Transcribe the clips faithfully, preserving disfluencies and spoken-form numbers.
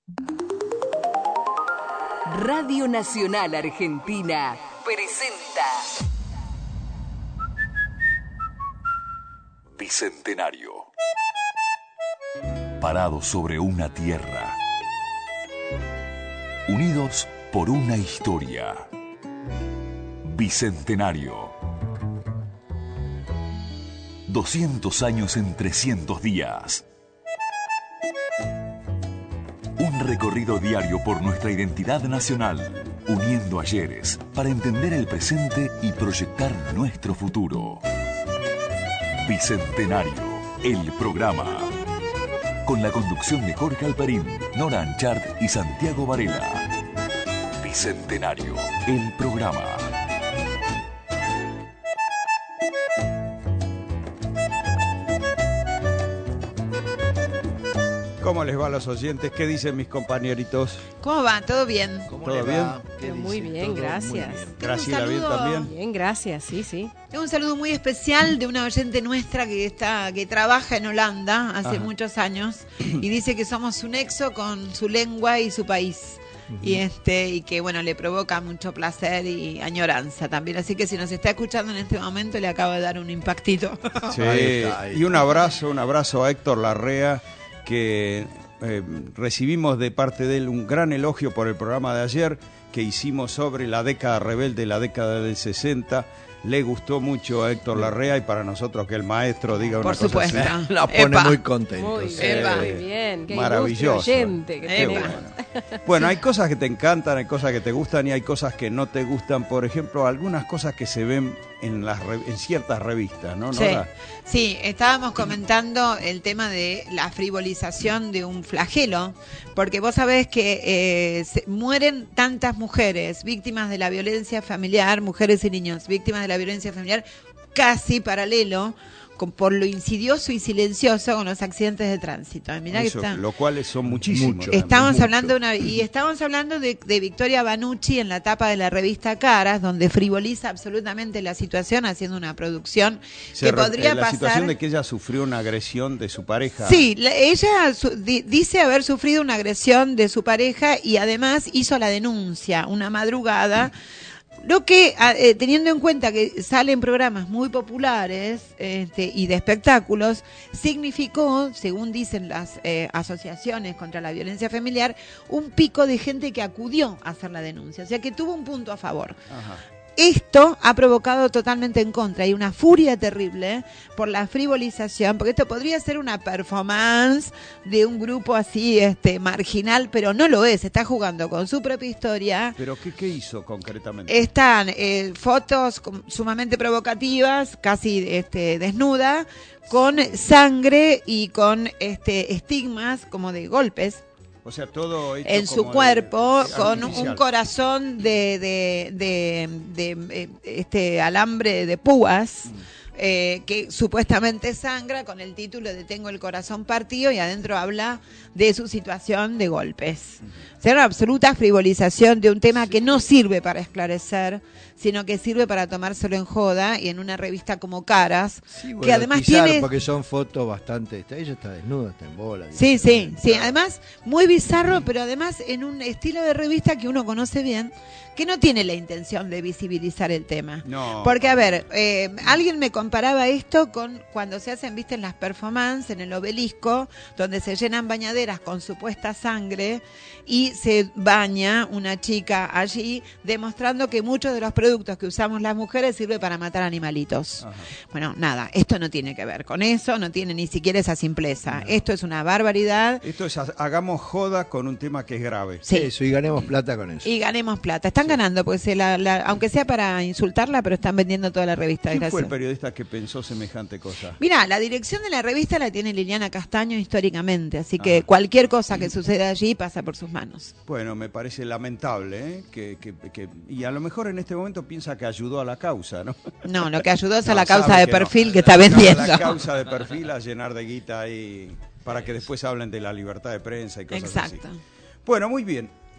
Radio Nacional Argentina presenta Bicentenario. Parados sobre una tierra, unidos por una historia. Bicentenario. doscientos años en trescientos días. Un recorrido diario por nuestra identidad nacional, uniendo ayeres para entender el presente y proyectar nuestro futuro. Bicentenario, el programa. Con la conducción de Jorge Alperín, Nora Anchart y Santiago Varela. Bicentenario, el programa. ¿Cómo les va a los oyentes? ¿Qué dicen mis compañeritos? ¿Cómo va? ¿Todo bien? ¿Todo bien? Pero muy bien, gracias. Graciela, ¿bien también? Bien, gracias, sí, sí. Tengo un saludo muy especial de una oyente nuestra que está que trabaja en Holanda hace Ajá. muchos años y dice que somos un nexo con su lengua y su país. Uh-huh. Y este y que bueno, le provoca mucho placer y añoranza también. Así que si nos está escuchando en este momento, le acabo de dar un impactito. Sí, ahí está, ahí está. Y un abrazo, un abrazo a Héctor Larrea, que eh, recibimos de parte de él un gran elogio por el programa de ayer que hicimos sobre la década rebelde, la década del sesenta. Le gustó mucho a Héctor Larrea y para nosotros que el maestro diga por una cosa supuesto. así. La pone Epa. muy contento. Muy sí. bien, Epa. muy bien. Qué Maravilloso. oyente que Qué tenemos. bueno. Bueno, hay cosas que te encantan, hay cosas que te gustan y hay cosas que no te gustan. Por ejemplo, algunas cosas que se ven en las re- en ciertas revistas, ¿no? Sí. Nora? Sí, estábamos comentando el tema de la frivolización de un flagelo, porque vos sabés que eh, se mueren tantas mujeres víctimas de la violencia familiar, mujeres y niños víctimas de la violencia familiar, casi paralelo con, por lo insidioso y silencioso con los accidentes de tránsito. Mirá Eso, que está, lo cual son muchísimos. Mucho. estamos mucho. hablando de una y estamos hablando de, de Victoria Banucci en la tapa de la revista Caras, donde frivoliza absolutamente la situación haciendo una producción Se que re- podría eh, la pasar. situación de que ella sufrió una agresión de su pareja. Sí, la- ella su- di- dice haber sufrido una agresión de su pareja y además hizo la denuncia una madrugada. Lo que, eh, teniendo en cuenta que salen programas muy populares este, y de espectáculos, significó, según dicen las eh, asociaciones contra la violencia familiar, un pico de gente que acudió a hacer la denuncia. O sea que tuvo un punto a favor. Ajá. Esto ha provocado totalmente en contra. Hay una furia terrible por la frivolización, porque esto podría ser una performance de un grupo así este marginal, pero no lo es. Está jugando con su propia historia. ¿Pero qué, qué hizo concretamente? Están eh, fotos com- sumamente provocativas, casi este, desnuda, con sangre y con este estigmas como de golpes. O sea, todo hecho En su como de- cuerpo, de- con artificial. un corazón de, de, de, de, eh, este alambre de púas, Mm. eh, que supuestamente sangra, con el título de Tengo el corazón partido, y adentro habla de su situación de golpes. O sea, una absoluta frivolización de un tema que no sirve para esclarecer, sino que sirve para tomárselo en joda, y en una revista como Caras, Sí, que además erotizar, tiene... porque son fotos bastante. Ella está desnuda, está en bola. Sí, sí, digamos. sí. Además, muy bizarro, pero además en un estilo de revista que uno conoce bien, que no tiene la intención de visibilizar el tema. No. Porque, a ver, eh, alguien me comparaba esto con cuando se hacen, viste, en las performances, en el Obelisco, donde se llenan bañaderas con supuesta sangre y se baña una chica allí, demostrando que muchos de los productos que usamos las mujeres sirven para matar animalitos. Ajá. Bueno, nada, esto no tiene que ver con eso, no tiene ni siquiera esa simpleza. Esto es una barbaridad. Esto es, ha- hagamos joda con un tema que es grave. Sí. Eso, y ganemos plata con eso. Y ganemos plata. Están ganando, porque se la, la- aunque sea para insultarla, pero están vendiendo toda la revista. ¿Quién fue el Gracias. periodista que pensó semejante cosa? Mira, la dirección de la revista la tiene Liliana Castaño históricamente, así que Ajá. cualquier cosa que suceda allí pasa por sus manos. Bueno, me parece lamentable, ¿eh? que, que, que- y a lo mejor en este momento piensa que ayudó a la causa, ¿no? No, lo que ayudó es a No, la causa sabe de que no. perfil que está A vendiendo. la causa de perfil a llenar de guita ahí para que después hablen de la libertad de prensa y cosas Exacto. así. Bueno, muy bien.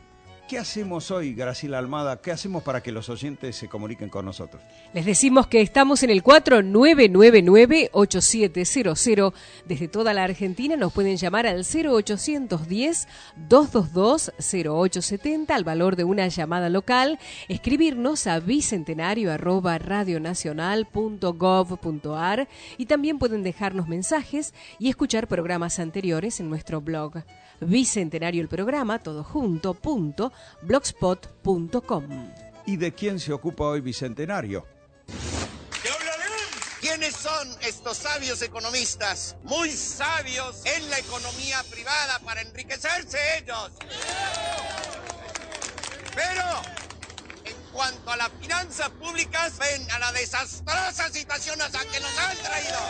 ¿qué hacemos hoy, Graciela Almada? ¿Qué hacemos para que los oyentes se comuniquen con nosotros? Les decimos que estamos en el cuatro nueve nueve nueve, ocho siete cero cero. Desde toda la Argentina nos pueden llamar al cero ochocientos diez, doscientos veintidós, cero ocho setenta al valor de una llamada local, escribirnos a bicentenario arroba radionacional punto gov punto ar y también pueden dejarnos mensajes y escuchar programas anteriores en nuestro blog. Bicentenario el programa, todo junto, punto, blogspot punto com. ¿Y de quién se ocupa hoy Bicentenario? ¿Quiénes son estos sabios economistas? Muy sabios en la economía privada para enriquecerse ellos. Pero en cuanto a las finanzas públicas, ven a la desastrosa situación a la que nos han traído.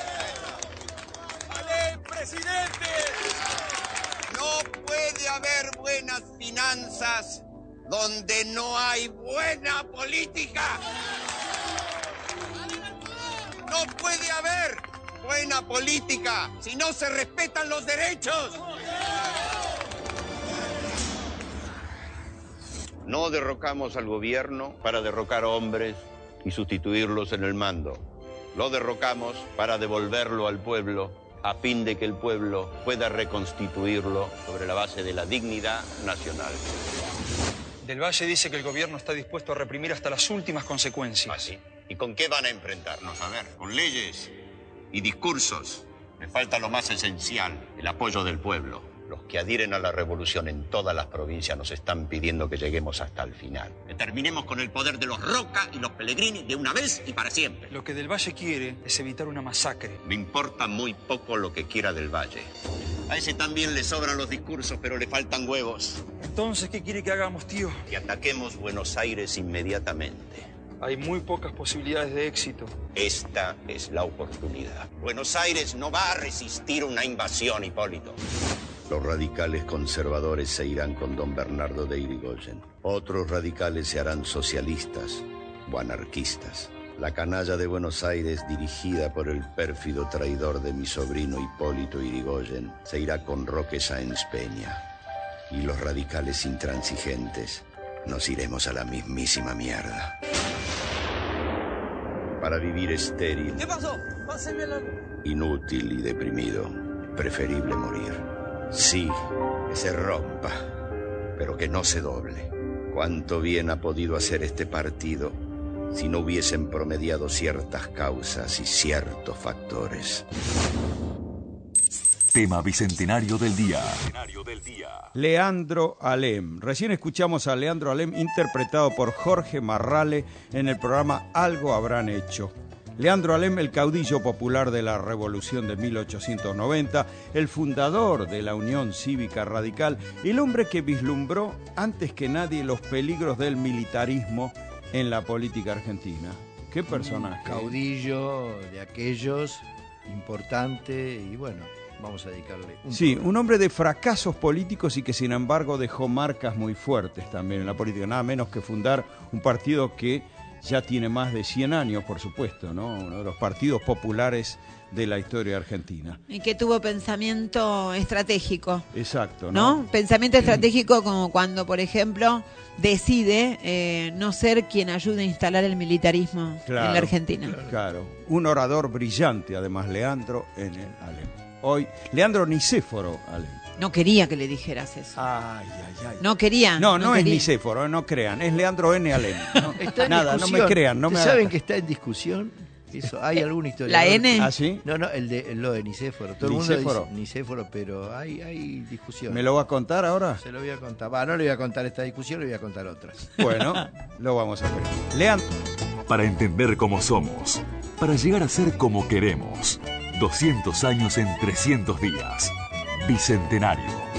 ¡Vale, presidente! No puede haber buenas finanzas donde no hay buena política. No puede haber buena política si no se respetan los derechos. No derrocamos al gobierno para derrocar hombres y sustituirlos en el mando. Lo derrocamos para devolverlo al pueblo, a fin de que el pueblo pueda reconstituirlo sobre la base de la dignidad nacional. Del Valle dice que el gobierno está dispuesto a reprimir hasta las últimas consecuencias. ¿Ah, sí? ¿Y con qué van a enfrentarnos? A ver, con leyes y discursos. Me falta lo más esencial, el apoyo del pueblo. Los que adhieren a la revolución en todas las provincias nos están pidiendo que lleguemos hasta el final. Que terminemos con el poder de los Roca y los Pellegrini de una vez y para siempre. Lo que Del Valle quiere es evitar una masacre. Me importa muy poco lo que quiera Del Valle. A ese también le sobran los discursos, pero le faltan huevos. Entonces, ¿qué quiere que hagamos, tío? Que ataquemos Buenos Aires inmediatamente. Hay muy pocas posibilidades de éxito. Esta es la oportunidad. Buenos Aires no va a resistir una invasión, Hipólito. Los radicales conservadores se irán con don Bernardo de Irigoyen. Otros radicales se harán socialistas o anarquistas. La canalla de Buenos Aires, dirigida por el pérfido traidor de mi sobrino Hipólito Irigoyen, se irá con Roque Sáenz Peña. Y los radicales intransigentes nos iremos a la mismísima mierda. Para vivir estéril, ¿Qué pasó? inútil y deprimido, preferible morir. Sí, que se rompa, pero que no se doble. ¿Cuánto bien ha podido hacer este partido si no hubiesen promediado ciertas causas y ciertos factores? Tema Bicentenario del Día. Leandro Alem. Recién escuchamos a Leandro Alem interpretado por Jorge Marrale en el programa Algo Habrán Hecho. Leandro Alem, el caudillo popular de la Revolución de mil ochocientos noventa, el fundador de la Unión Cívica Radical, el hombre que vislumbró antes que nadie los peligros del militarismo en la política argentina. ¿Qué personaje? Caudillo de aquellos, importante, y bueno, vamos a dedicarle un Sí, programa. un hombre de fracasos políticos y que sin embargo dejó marcas muy fuertes también en la política, nada menos que fundar un partido que ya tiene más de cien años, por supuesto, ¿no? Uno de los partidos populares de la historia argentina. Y que tuvo pensamiento estratégico. Exacto, ¿no? ¿No? Pensamiento estratégico como cuando, por ejemplo, decide eh, no ser quien ayude a instalar el militarismo Claro, en la Argentina. Claro, un orador brillante, además, Leandro en el Alem. Hoy, Leandro Nicéforo Alem. No quería que le dijeras eso. Ay, ay, ay. No quería. No, no, es quería. Nicéforo, no crean, es Leandro N. Alem. ¿no? Está en Nada, no discusión. me crean, no me ¿Ustedes hagan- saben que está en discusión? Eso, ¿hay alguna historia? ¿La N? ¿Ah, sí? No, no, el de, lo de Nicéforo. Todo ¿Nicéforo? el mundo dice Nicéforo, pero hay, hay discusión. ¿Me lo va a contar ahora? Se lo voy a contar. Va, no le voy a contar esta discusión, le voy a contar otras. Bueno, lo vamos a hacer. Leandro. Para entender cómo somos, para llegar a ser como queremos. doscientos años en trescientos días. Bicentenario.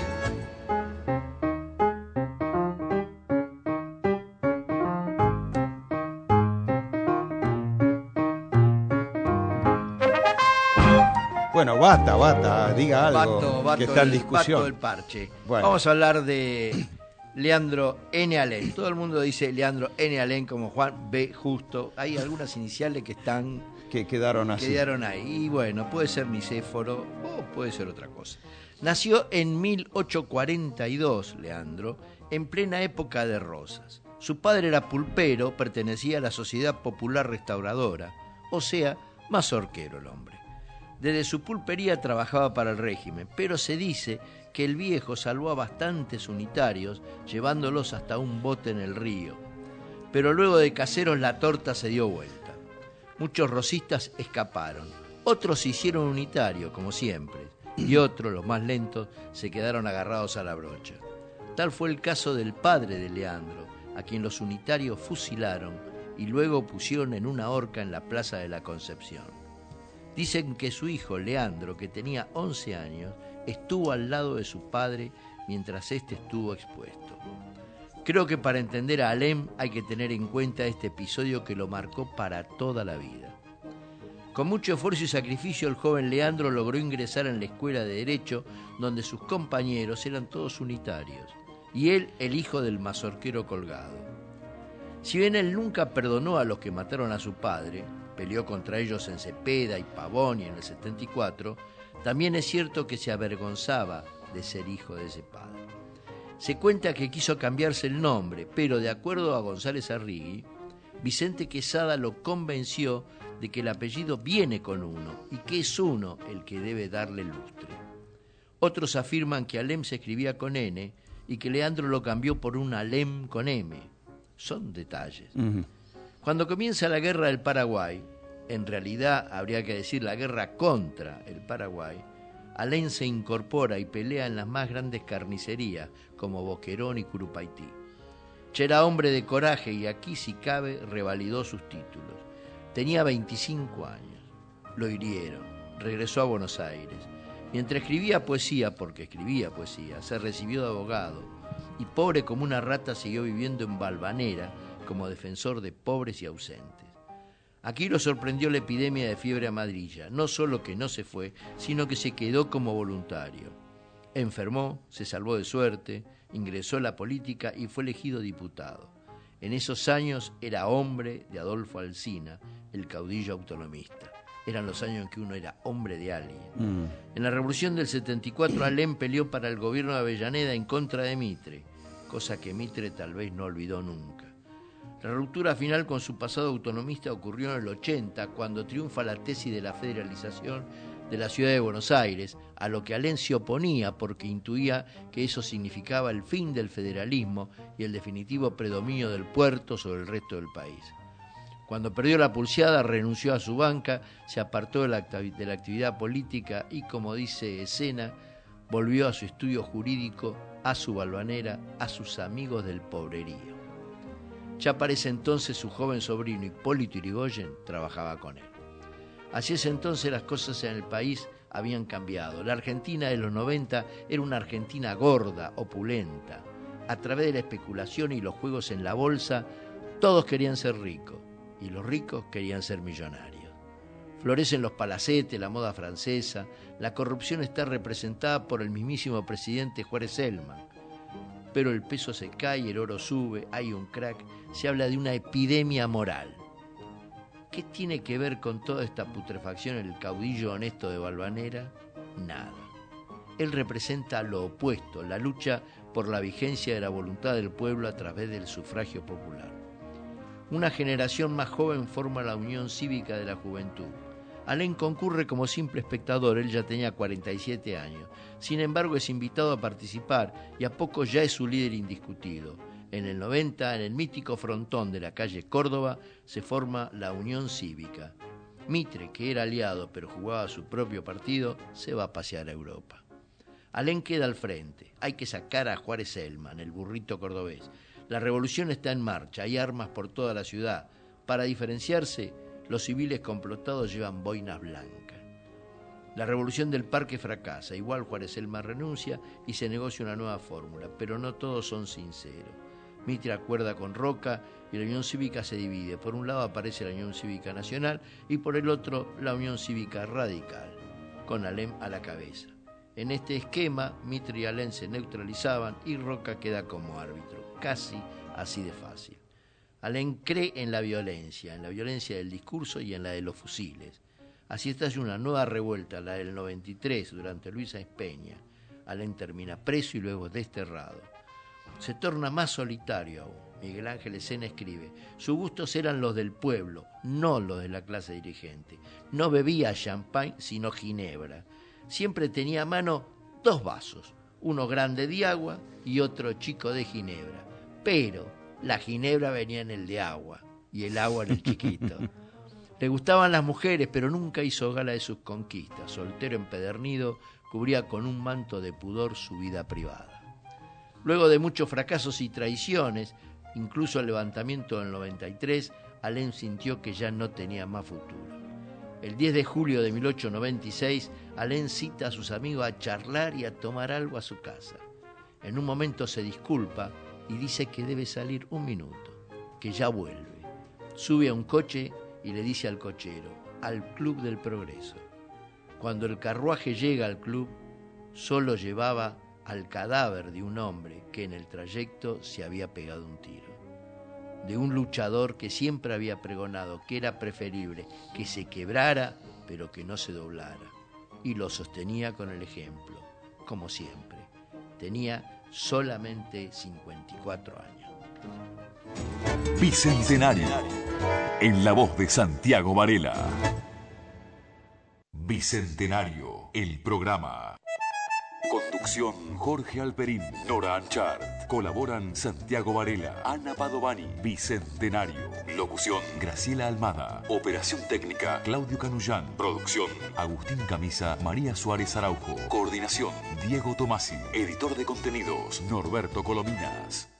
Bueno, basta, basta, diga algo Bato, bato que está en el- discusión. bato el parche. Bueno. Vamos a hablar de Leandro N. Alem. Todo el mundo dice Leandro N. Alem como Juan B. Justo. Hay algunas iniciales que están Que quedaron así. quedaron ahí. Y bueno, puede ser Nicéforo o puede ser otra cosa. Nació en mil ochocientos cuarenta y dos, Leandro, en plena época de Rosas. Su padre era pulpero, pertenecía a la Sociedad Popular Restauradora, o sea, mazorquero el hombre. Desde su pulpería trabajaba para el régimen, pero se dice que el viejo salvó a bastantes unitarios llevándolos hasta un bote en el río. Pero luego de caseros la torta se dio vuelta. Muchos rosistas escaparon, otros se hicieron unitarios, como siempre, y otros, los más lentos, se quedaron agarrados a la brocha. Tal fue el caso del padre de Leandro, a quien los unitarios fusilaron y luego pusieron en una horca en la Plaza de la Concepción. Dicen que su hijo, Leandro, que tenía once años, estuvo al lado de su padre mientras éste estuvo expuesto. Creo que para entender a Alem hay que tener en cuenta este episodio que lo marcó para toda la vida. Con mucho esfuerzo y sacrificio, el joven Leandro logró ingresar en la escuela de Derecho, donde sus compañeros eran todos unitarios, y él el hijo del mazorquero colgado. Si bien él nunca perdonó a los que mataron a su padre, peleó contra ellos en Cepeda y Pavón y en el setenta y cuatro, también es cierto que se avergonzaba de ser hijo de ese padre. Se cuenta que quiso cambiarse el nombre, pero de acuerdo a González Arrigui, Vicente Quesada lo convenció de que el apellido viene con uno y que es uno el que debe darle lustre. Otros afirman que Alem se escribía con N y que Leandro lo cambió por un Alem con M. Son detalles. Uh-huh. Cuando comienza la guerra del Paraguay, en realidad habría que decir la guerra contra el Paraguay, Alem se incorpora y pelea en las más grandes carnicerías como Boquerón y Curupaití. Ya era hombre de coraje y aquí, si cabe, revalidó sus títulos. Tenía veinticinco años. Lo hirieron. Regresó a Buenos Aires. Mientras escribía poesía, porque escribía poesía, se recibió de abogado. Y pobre como una rata siguió viviendo en Valvanera como defensor de pobres y ausentes. Aquí lo sorprendió la epidemia de fiebre amarilla. No solo que no se fue, sino que se quedó como voluntario. Enfermó, se salvó de suerte, ingresó a la política y fue elegido diputado. En esos años era hombre de Adolfo Alsina, el caudillo autonomista. Eran los años en que uno era hombre de alguien. Mm. En la Revolución del setenta y cuatro, Alem peleó para el gobierno de Avellaneda en contra de Mitre, cosa que Mitre tal vez no olvidó nunca. La ruptura final con su pasado autonomista ocurrió en el ochenta, cuando triunfa la tesis de la federalización de la ciudad de Buenos Aires, a lo que Alem se oponía porque intuía que eso significaba el fin del federalismo y el definitivo predominio del puerto sobre el resto del país. Cuando perdió la pulseada, renunció a su banca, se apartó de la, de la actividad política y, como dice Escena, volvió a su estudio jurídico, a su Valvanera, a sus amigos del pobrerío. Ya para ese entonces su joven sobrino Hipólito Yrigoyen trabajaba con él. Hacia ese entonces las cosas en el país habían cambiado. La Argentina de los noventa era una Argentina gorda, opulenta. A través de la especulación y los juegos en la bolsa, todos querían ser ricos y los ricos querían ser millonarios. Florecen los palacetes, la moda francesa, la corrupción está representada por el mismísimo presidente Juárez Celman. Pero el peso se cae, el oro sube, hay un crack, se habla de una epidemia moral. ¿Qué tiene que ver con toda esta putrefacción el caudillo honesto de Valvanera? Nada. Él representa lo opuesto, la lucha por la vigencia de la voluntad del pueblo a través del sufragio popular. Una generación más joven forma la Unión Cívica de la Juventud. Alem concurre como simple espectador, él ya tenía cuarenta y siete años. Sin embargo, es invitado a participar y a poco ya es su líder indiscutido. En el noventa, en el mítico frontón de la calle Córdoba, se forma la Unión Cívica. Mitre, que era aliado pero jugaba su propio partido, se va a pasear a Europa. Alem queda al frente. Hay que sacar a Juárez Celman, el burrito cordobés. La revolución está en marcha, hay armas por toda la ciudad. Para diferenciarse, los civiles complotados llevan boinas blancas. La revolución del Parque fracasa, igual Juárez Celman renuncia y se negocia una nueva fórmula, pero no todos son sinceros. Mitre acuerda con Roca y la Unión Cívica se divide. Por un lado aparece la Unión Cívica Nacional y por el otro la Unión Cívica Radical, con Alem a la cabeza. En este esquema, Mitre y Alem se neutralizaban y Roca queda como árbitro, casi así de fácil. Alem cree en la violencia, en la violencia del discurso y en la de los fusiles. Así estalla una nueva revuelta, la del noventa y tres, durante Luis Sáenz Peña. Alem termina preso y luego desterrado. Se torna más solitario aún. Miguel Ángel Escena escribe: sus gustos eran los del pueblo, no los de la clase dirigente. No bebía champagne, sino ginebra. Siempre tenía a mano dos vasos, uno grande de agua y otro chico de ginebra. Pero la ginebra venía en el de agua y el agua en el chiquito. Le gustaban las mujeres, pero nunca hizo gala de sus conquistas. Soltero empedernido, cubría con un manto de pudor su vida privada. Luego de muchos fracasos y traiciones, incluso el levantamiento del noventa y tres, Alem sintió que ya no tenía más futuro. El diez de julio de mil ochocientos noventa y seis, Alem cita a sus amigos a charlar y a tomar algo a su casa. En un momento se disculpa y dice que debe salir un minuto, que ya vuelve. Sube a un coche y le dice al cochero: al Club del Progreso. Cuando el carruaje llega al club, solo llevaba al cadáver de un hombre que en el trayecto se había pegado un tiro. De un luchador que siempre había pregonado que era preferible que se quebrara, pero que no se doblara. Y lo sostenía con el ejemplo, como siempre. Tenía solamente cincuenta y cuatro años. Bicentenario, en la voz de Santiago Varela. Bicentenario, el programa. Conducción: Jorge Alperín, Nora Anchart. Colaboran Santiago Varela, Ana Padovani. Bicentenario. Locución: Graciela Almada. Operación técnica: Claudio Canullán. Producción: Agustín Camisa, María Suárez Araujo. Coordinación: Diego Tomasi. Editor de contenidos: Norberto Colominas.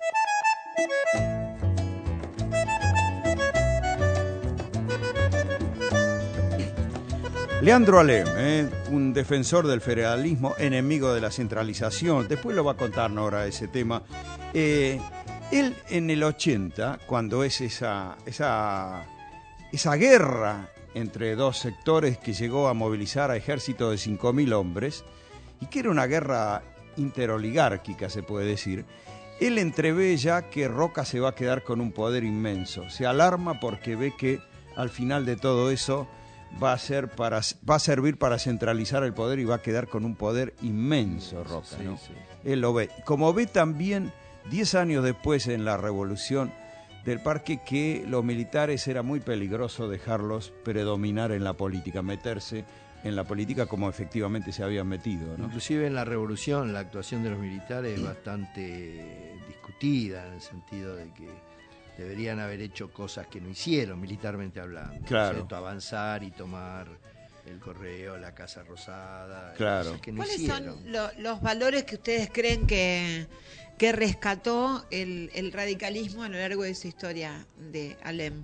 Leandro Alem, eh, un defensor del federalismo, enemigo de la centralización. Después lo va a contar Nora ese tema. Eh, él en el ochenta, cuando es esa, esa, esa guerra entre dos sectores que llegó a movilizar a ejército de cinco mil hombres, y que era una guerra interoligárquica, se puede decir, él entrevé ya que Roca se va a quedar con un poder inmenso. Se alarma porque ve que al final de todo eso va a ser para va a servir para centralizar el poder y va a quedar con un poder inmenso Roca, sí, ¿no? Sí. Él lo ve. Como ve también diez años después en la revolución del Parque que los militares era muy peligroso dejarlos predominar en la política, meterse en la política como efectivamente se habían metido, ¿no? Inclusive en la revolución la actuación de los militares es bastante discutida, en el sentido de que deberían haber hecho cosas que no hicieron, militarmente hablando. Claro. ¿Cierto? Avanzar y tomar el Correo, la Casa Rosada, claro. Cosas que no ¿Cuáles hicieron. son lo, los valores que ustedes creen que, que rescató el, el radicalismo a lo largo de su historia de Alem?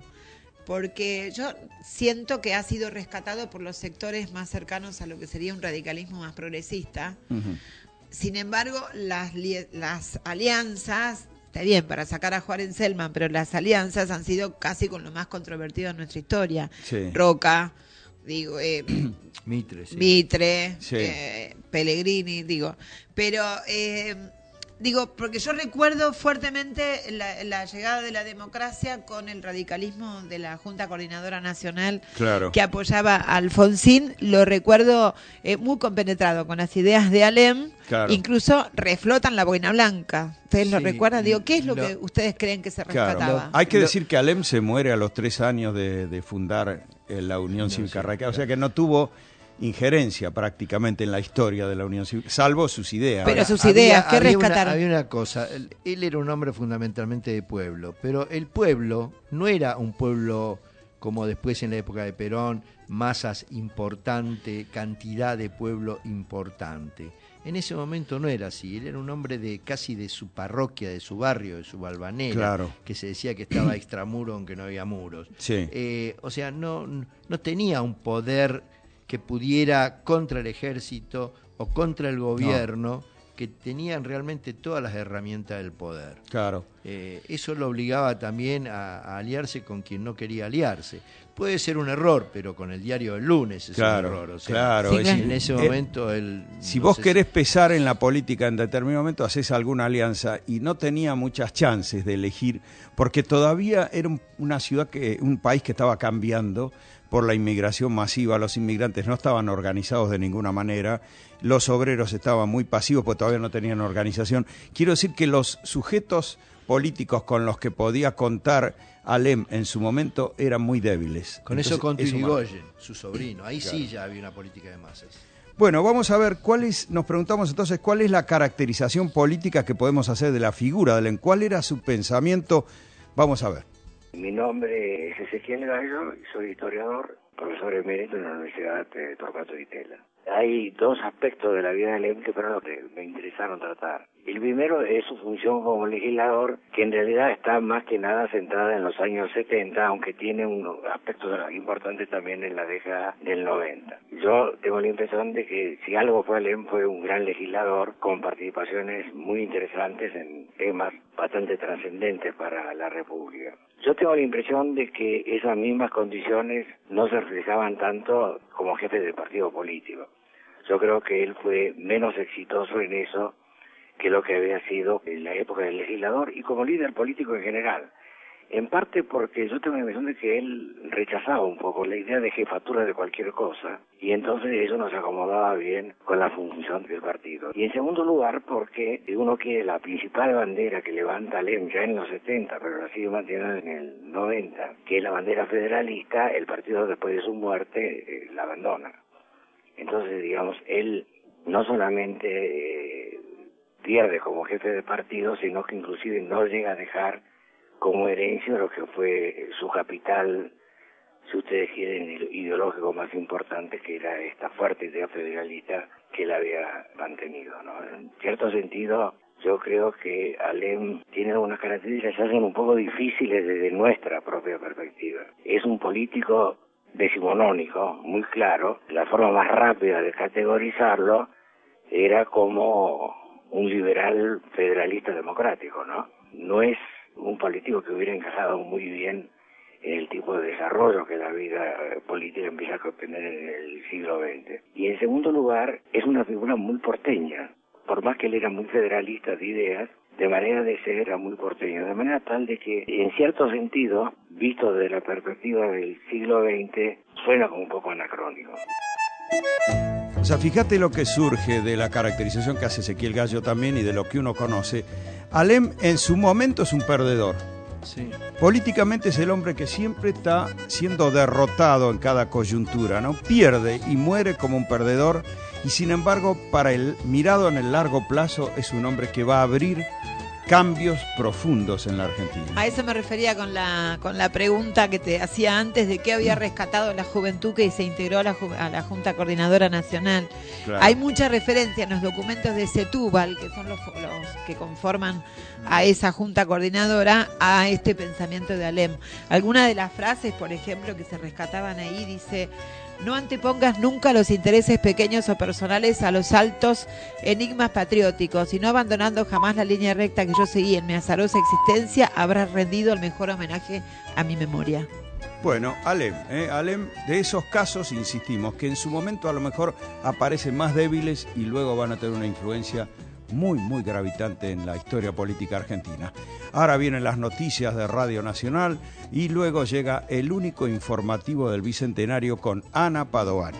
Porque yo siento que ha sido rescatado por los sectores más cercanos a lo que sería un radicalismo más progresista. Uh-huh. Sin embargo, las, las alianzas, está bien, para sacar a Juárez Selman, pero las alianzas han sido casi con lo más controvertido en nuestra historia. Sí. Roca, digo, eh, Mitre, sí. Mitre, Sí. eh, Pellegrini, digo. Pero, eh, digo, porque yo recuerdo fuertemente la, la llegada de la democracia con el radicalismo de la Junta Coordinadora Nacional, Claro. que apoyaba a Alfonsín. Lo recuerdo eh, muy compenetrado con las ideas de Alem. Claro. Incluso reflotan la boina blanca. ¿Ustedes lo Sí, recuerdan? Digo, ¿qué es lo, lo- que ustedes creen que se Claro. rescataba? Hay que Lo- decir que Alem se muere a los tres años de, de fundar eh, la Unión Cívica Radical, o sea que no tuvo injerencia prácticamente en la historia de la Unión Cívica, salvo sus ideas. Pero Ahora, sus ideas, ¿qué había una- rescataron? había una cosa, él, él era un hombre fundamentalmente de pueblo, pero el pueblo no era un pueblo como después en la época de Perón, masas importante, cantidad de pueblo importante. En ese momento no era así, él era un hombre de casi de su parroquia, de su barrio, de su Balvanera, Claro. que se decía que estaba extramuro aunque no había muros. Sí. Eh, o sea, no, no tenía un poder que pudiera contra el ejército o contra el gobierno, que tenían realmente todas las herramientas del poder. Claro. Eh, eso lo obligaba también a, a aliarse con quien no quería aliarse. puede ser un error, pero con el diario del lunes es claro, un error. O sea, claro. Sí, es claro. decir, en ese eh, momento él... Si no vos sé querés si- pesar en la política en determinado momento, haces alguna alianza y no tenía muchas chances de elegir, porque todavía era un- una ciudad, que un país que estaba cambiando por la inmigración masiva. Los inmigrantes no estaban organizados de ninguna manera, los obreros estaban muy pasivos porque todavía no tenían organización. Quiero decir que los sujetos políticos con los que podía contar Alem en su momento eran muy débiles. Con Entonces, eso con eso Irigoyen, su sobrino. Ahí sí ya había una política de masas. Bueno, vamos a ver cuál es, nos preguntamos entonces cuál es la caracterización política que podemos hacer de la figura de Alem. ¿Cuál era su pensamiento? Vamos a ver. Mi nombre es Ezequiel Gallo y soy historiador, profesor emérito en la Universidad de Torcuato Di Tella. Hay dos aspectos de la vida de Alem que fueron los que me interesaron tratar. El primero es su función como legislador, que en realidad está más que nada centrada en los años setenta, aunque tiene un aspecto importante también en la década del noventa. Yo tengo la impresión de que si algo fue Alem, fue un gran legislador con participaciones muy interesantes en temas bastante trascendentes para la República. Yo tengo la impresión de que esas mismas condiciones no se reflejaban tanto como jefe del partido político. Yo creo que él fue menos exitoso en eso que lo que había sido en la época del legislador y como líder político en general. En parte porque yo tengo la impresión de que él rechazaba un poco la idea de jefatura de cualquier cosa y entonces eso no se acomodaba bien con la función del partido. Y en segundo lugar porque uno quiere la principal bandera que levanta Alem ya en los setenta, pero la sigue manteniendo en el noventa, que es la bandera federalista, el partido después de su muerte eh, la abandona. Entonces, digamos, él no solamente eh, pierde como jefe de partido, sino que inclusive no llega a dejar como herencia lo que fue su capital, si ustedes quieren, ideológico más importante, que era esta fuerte idea federalista que él había mantenido, ¿no? En cierto sentido, yo creo que Alem tiene unas características que se hacen un poco difíciles desde nuestra propia perspectiva. Es un político decimonónico, muy claro. La forma más rápida de categorizarlo era como un liberal federalista democrático, ¿no? No es un político que hubiera encajado muy bien en el tipo de desarrollo que la vida política empieza a obtener en el siglo veinte. Y en segundo lugar, es una figura muy porteña. Por más que él era muy federalista de ideas, de manera de ser era muy porteño, de manera tal de que, en cierto sentido, visto desde la perspectiva del siglo veinte, suena como un poco anacrónico. O sea, fíjate lo que surge de la caracterización que hace Ezequiel Gallo también y de lo que uno conoce. Alem en su momento es un perdedor. Sí. Políticamente es el hombre que siempre está siendo derrotado en cada coyuntura, ¿no? Pierde y muere como un perdedor y sin embargo, para el mirado en el largo plazo, es un hombre que va a abrir cambios profundos en la Argentina. A eso me refería con la con la pregunta que te hacía antes de qué había rescatado la juventud que se integró a la, a la Junta Coordinadora Nacional. Claro. Hay mucha referencia en los documentos de Setúbal, que son los, los que conforman a esa Junta Coordinadora, a este pensamiento de Alem. Algunas de las frases, por ejemplo, que se rescataban ahí, dice: no antepongas nunca los intereses pequeños o personales a los altos enigmas patrióticos, y no abandonando jamás la línea recta que yo seguí en mi azarosa existencia, habrás rendido el mejor homenaje a mi memoria. Bueno, Alem, ¿eh? Alem, de esos casos, insistimos, que en su momento a lo mejor aparecen más débiles y luego van a tener una influencia muy, muy gravitante en la historia política argentina. Ahora vienen las noticias de Radio Nacional y luego llega el único informativo del Bicentenario con Ana Padovani.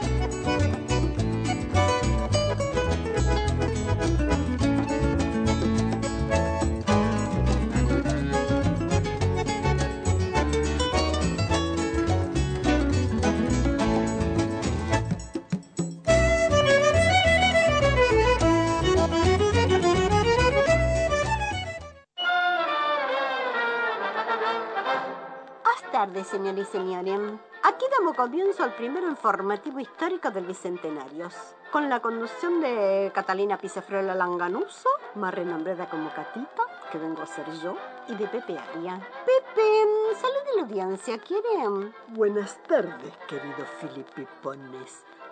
Buenas tardes, señores y señores. Aquí damos comienzo al primer informativo histórico del Bicentenario, con la conducción de Catalina Pizafrola Langanuso, más renombrada como Catita, que vengo a ser yo, y de Pepe Aria. Pepe, salude a la audiencia, ¿quiere? Buenas tardes, querido Filipipones.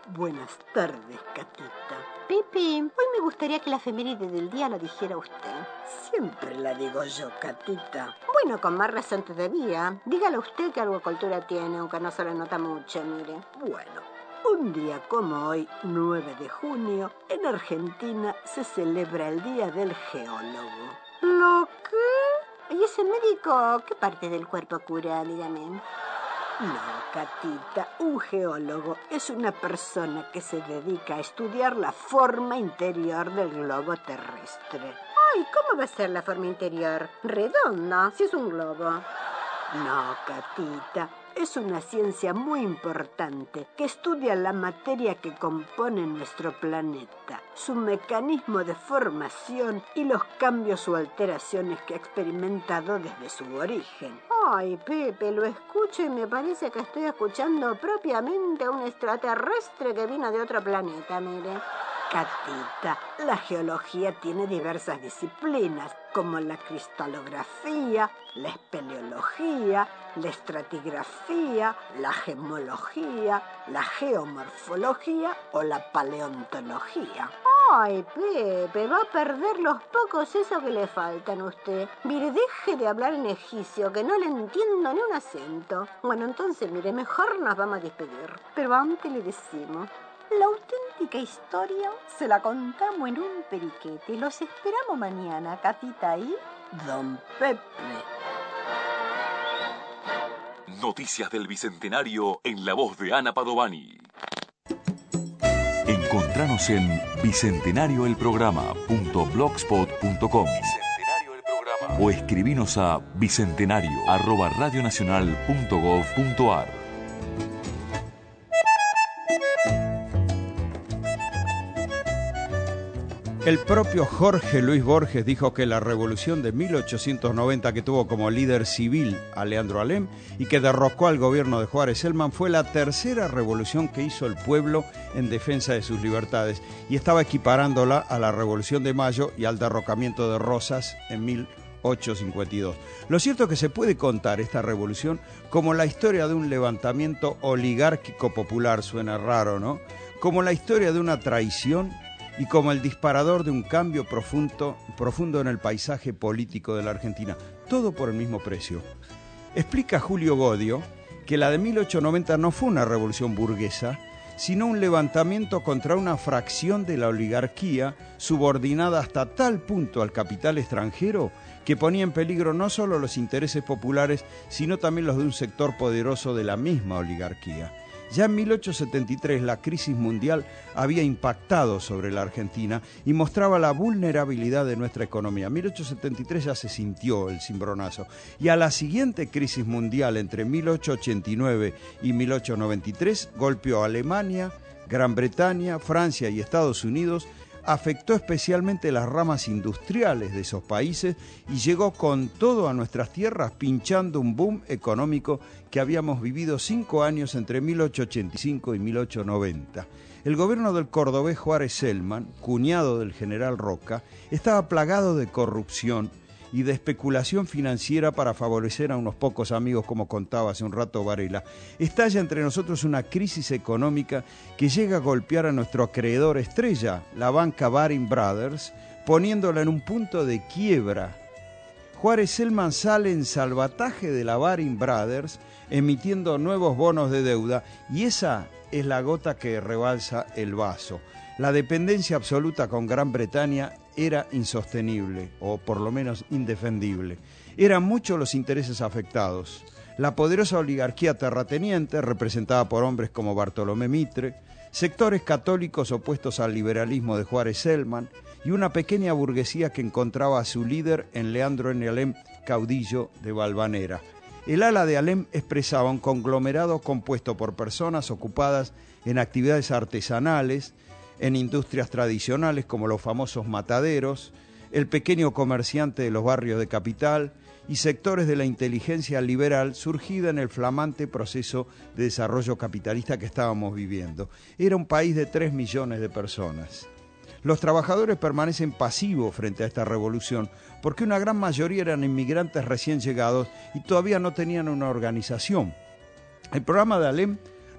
Buenas tardes, Catita. Pipi, hoy me gustaría que la efeméride del día lo dijera usted. Siempre la digo yo, Catita. Bueno, con más razón todavía. Dígale usted que algo de cultura tiene, aunque no se le nota mucho, mire. Bueno, un día como hoy, nueve de junio, en Argentina se celebra el Día del Geólogo. ¿Lo qué? ¿Y ese médico qué parte del cuerpo cura, dígame? No, Catita, un geólogo es una persona que se dedica a estudiar la forma interior del globo terrestre. Ay, ¿cómo va a ser la forma interior? Redonda, si es un globo. No, Catita, es una ciencia muy importante que estudia la materia que compone nuestro planeta, su mecanismo de formación y los cambios o alteraciones que ha experimentado desde su origen. Ay, Pepe, lo escucho y me parece que estoy escuchando propiamente a un extraterrestre que vino de otro planeta, mire. Catita, la geología tiene diversas disciplinas, como la cristalografía, la espeleología, la estratigrafía, la gemología, la geomorfología o la paleontología. Ay, Pepe, va a perder los pocos sesos que le faltan a usted. Mire, deje de hablar en egipcio, que no le entiendo ni un acento. Bueno, entonces, mire, mejor nos vamos a despedir. Pero antes le decimos, la auténtica historia se la contamos en un periquete. Los esperamos mañana, Catita y Don Pepe. Noticias del Bicentenario en la voz de Ana Padovani. Encontranos en bicentenario el programa punto blogspot punto com o escribinos a bicentenario arroba radionacional punto gov punto ar. El propio Jorge Luis Borges dijo que la revolución de mil ochocientos noventa, que tuvo como líder civil a Leandro Alem y que derrocó al gobierno de Juárez Celman, fue la tercera revolución que hizo el pueblo en defensa de sus libertades, y estaba equiparándola a la Revolución de Mayo y al derrocamiento de Rosas en mil ochocientos cincuenta y dos. Lo cierto es que se puede contar esta revolución como la historia de un levantamiento oligárquico popular, suena raro, ¿no? Como la historia de una traición y como el disparador de un cambio profundo, profundo en el paisaje político de la Argentina, todo por el mismo precio. Explica Julio Godio que la de mil ochocientos noventa no fue una revolución burguesa, sino un levantamiento contra una fracción de la oligarquía subordinada hasta tal punto al capital extranjero que ponía en peligro no solo los intereses populares, sino también los de un sector poderoso de la misma oligarquía. Ya en mil ochocientos setenta y tres la crisis mundial había impactado sobre la Argentina y mostraba la vulnerabilidad de nuestra economía. En mil ochocientos setenta y tres ya se sintió el cimbronazo. Y a la siguiente crisis mundial, entre mil ochocientos ochenta y nueve y mil ochocientos noventa y tres, golpeó a Alemania, Gran Bretaña, Francia y Estados Unidos, afectó especialmente las ramas industriales de esos países y llegó con todo a nuestras tierras, pinchando un boom económico que habíamos vivido cinco años entre mil ochocientos ochenta y cinco y mil ochocientos noventa. El gobierno del cordobés Juárez Celman, cuñado del general Roca, estaba plagado de corrupción y de especulación financiera para favorecer a unos pocos amigos, como contaba hace un rato Varela. Estalla entre nosotros una crisis económica que llega a golpear a nuestro acreedor estrella, la banca Baring Brothers, poniéndola en un punto de quiebra. Juárez Celman sale en salvataje de la Baring Brothers, emitiendo nuevos bonos de deuda, y esa es la gota que rebalsa el vaso. La dependencia absoluta con Gran Bretaña era insostenible, o por lo menos indefendible. Eran muchos los intereses afectados. La poderosa oligarquía terrateniente, representada por hombres como Bartolomé Mitre, sectores católicos opuestos al liberalismo de Juárez Celman, y una pequeña burguesía que encontraba a su líder en Leandro N. Alem, caudillo de Valvanera. El ala de Alem expresaba un conglomerado compuesto por personas ocupadas en actividades artesanales, en industrias tradicionales como los famosos mataderos, el pequeño comerciante de los barrios de capital y sectores de la inteligencia liberal surgida en el flamante proceso de desarrollo capitalista que estábamos viviendo. Era un país de tres millones de personas. Los trabajadores permanecen pasivos frente a esta revolución porque una gran mayoría eran inmigrantes recién llegados y todavía no tenían una organización. El programa de Alem